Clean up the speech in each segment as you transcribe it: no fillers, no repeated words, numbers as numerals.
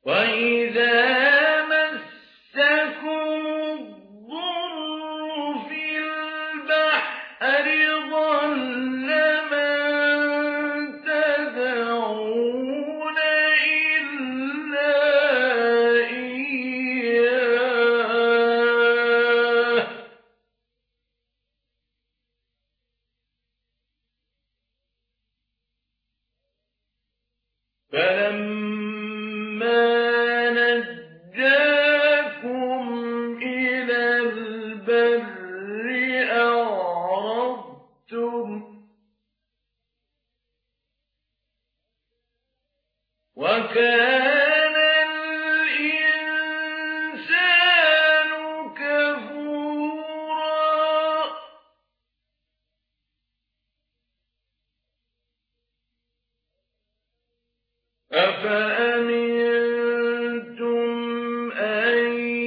وَإِذَا مَسَّكُمُ الضُّرُّ فِي الْبَحْرِ ضَلَّ مَن تَدْعُونَ إِلَّا إِيَّاهُ فَلَمَّا نَجَّاكُمْ إِلَى الْبَرِّ أَعْرَضْتُمْ ۚ وَكَانَ الْإِنسَانُ كَفُورًا أَفَأَمِنتُمْ أَن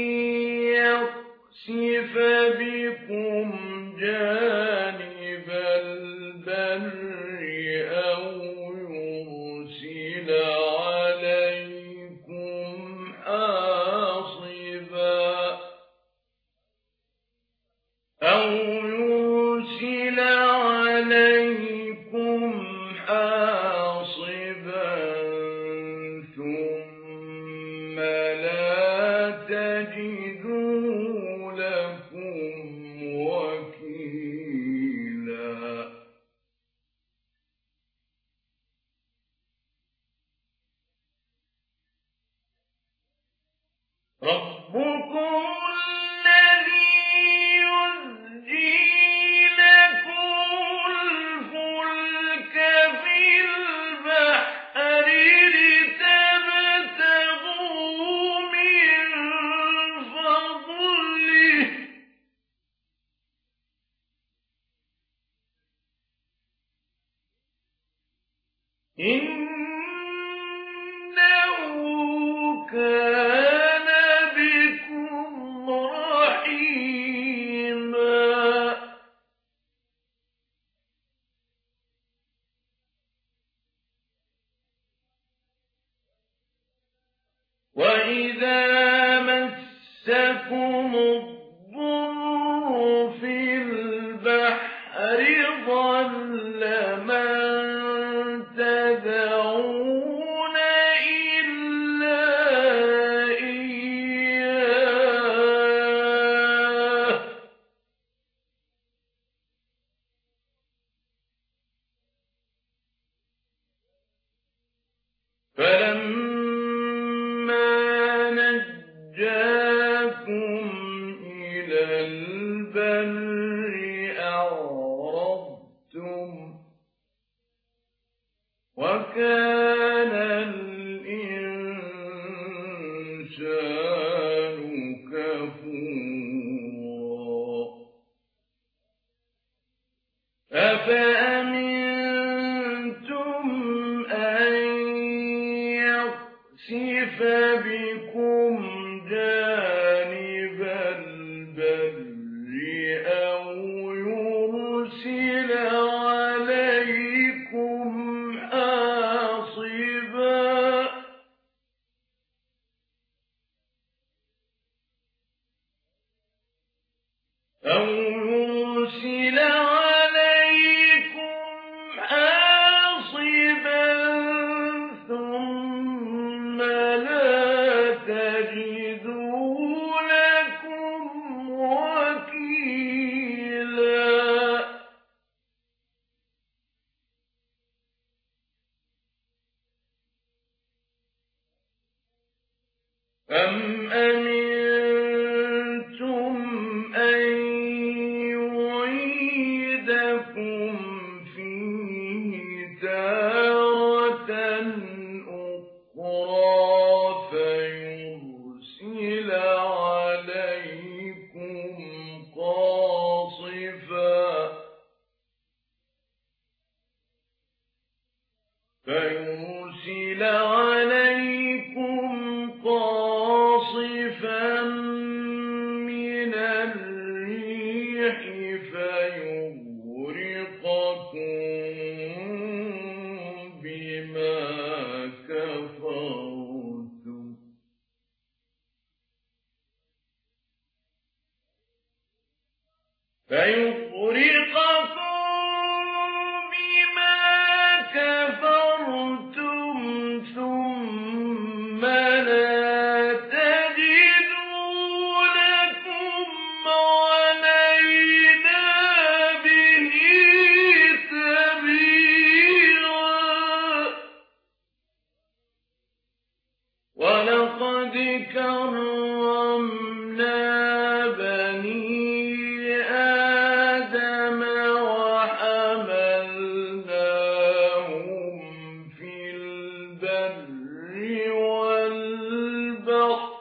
يَخْسِفَ بِكُمْ جَانِبَ الْبَرِّ أَوْ يُرْسِلَ عَلَيْكُمْ حَاصِبًا ثُمَّ لَا تَجِدُوا لَكُمْ وَكِيلًا رَبُّكُمُ الَّذِي يُزْجِي لَكُمُ الْفُلْكَ فِي الْبَحْرِ لِتَبْتَغُوا مِن فَضْلِهِ ۚ إِنَّهُ كَانَ بِكُمْ رَحِيمًا وَإِذَا مَسَّكُمُ الضُّرُّ فِي الْبَحْرِ ضَلَّ مَن تَدْعُونَ إِلَّا إِيَّاهُ فَلَمَّا نَجَّاكُمْ إِلَى الْبَرِّ أَعْرَضْتُمْ ۚ وَكَانَ الْإِنسَانُ كَفُورًا أَفَأَمِنتُمْ أَن يَخْسِفَ بِكُمْ جَانِبَ الْبَرِّ أَوْ يُرْسِلَ عَلَيْكُمْ حَاصِبًا ثُمَّ لَا تَجِدُوا لَكُمْ وَكِيلًا أَمْ أَمِنتُمْ أَن يُعِيدَكُمْ فِيهِ تَارَةً أُخْرَىٰ فَيُرْسِلَ عَلَيْكُمْ قَاصِفًا فيغرقكم بما كفرتم ثم لا تجدوا لكم علينا به سبيلا. ولقد كرمنا بني آدم وحملناهم في البر والبحر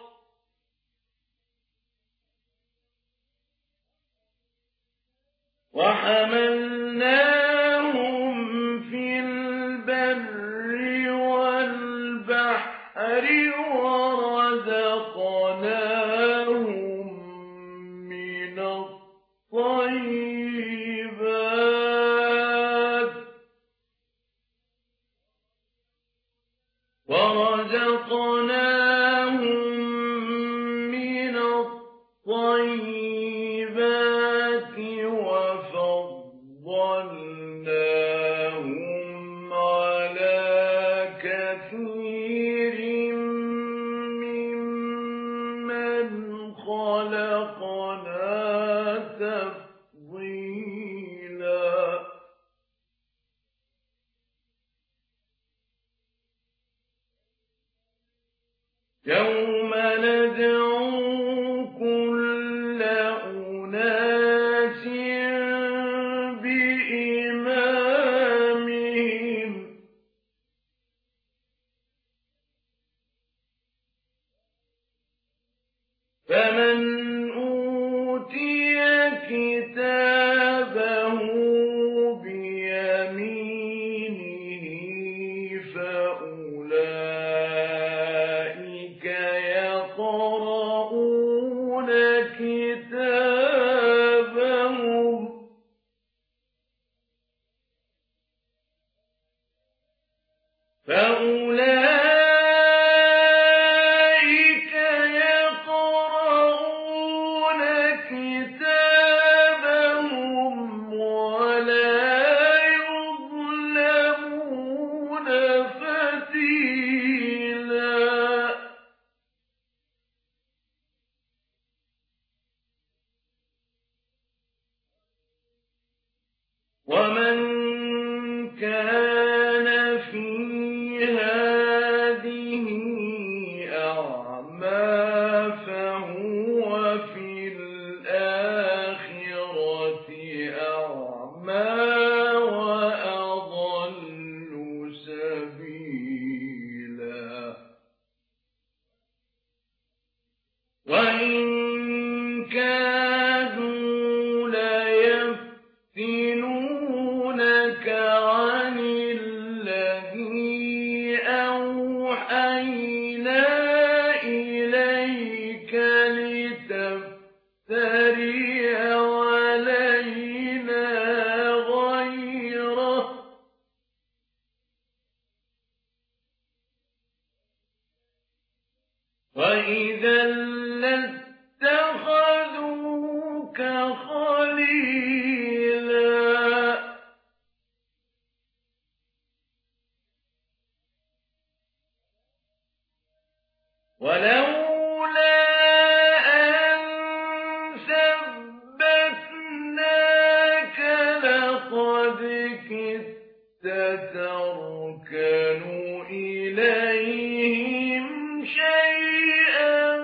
ورزقناهم من الطيبات وفضلناهم على كثير ممن خلقنا تفضيلا. يوم ندعو كل أناس بإمامهم فمن أوتي كتابه بيمينه فأولئك يقرؤون كتابهم ولا يظلمون فتيلا. ومن كان في هذه أعمى فهو في الآخرة أعمى وأضل سبيلا. وإن كادوا ليفتنونك عن الذي أوحينا إليك لتفتري علينا غيره وإذا لاتخذوك خليلا. ولولا أن ثبتناك لقد كدت تركن إليهم شيئا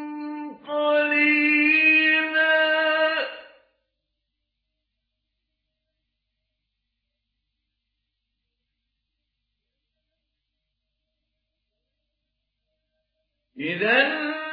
قليلا. إذا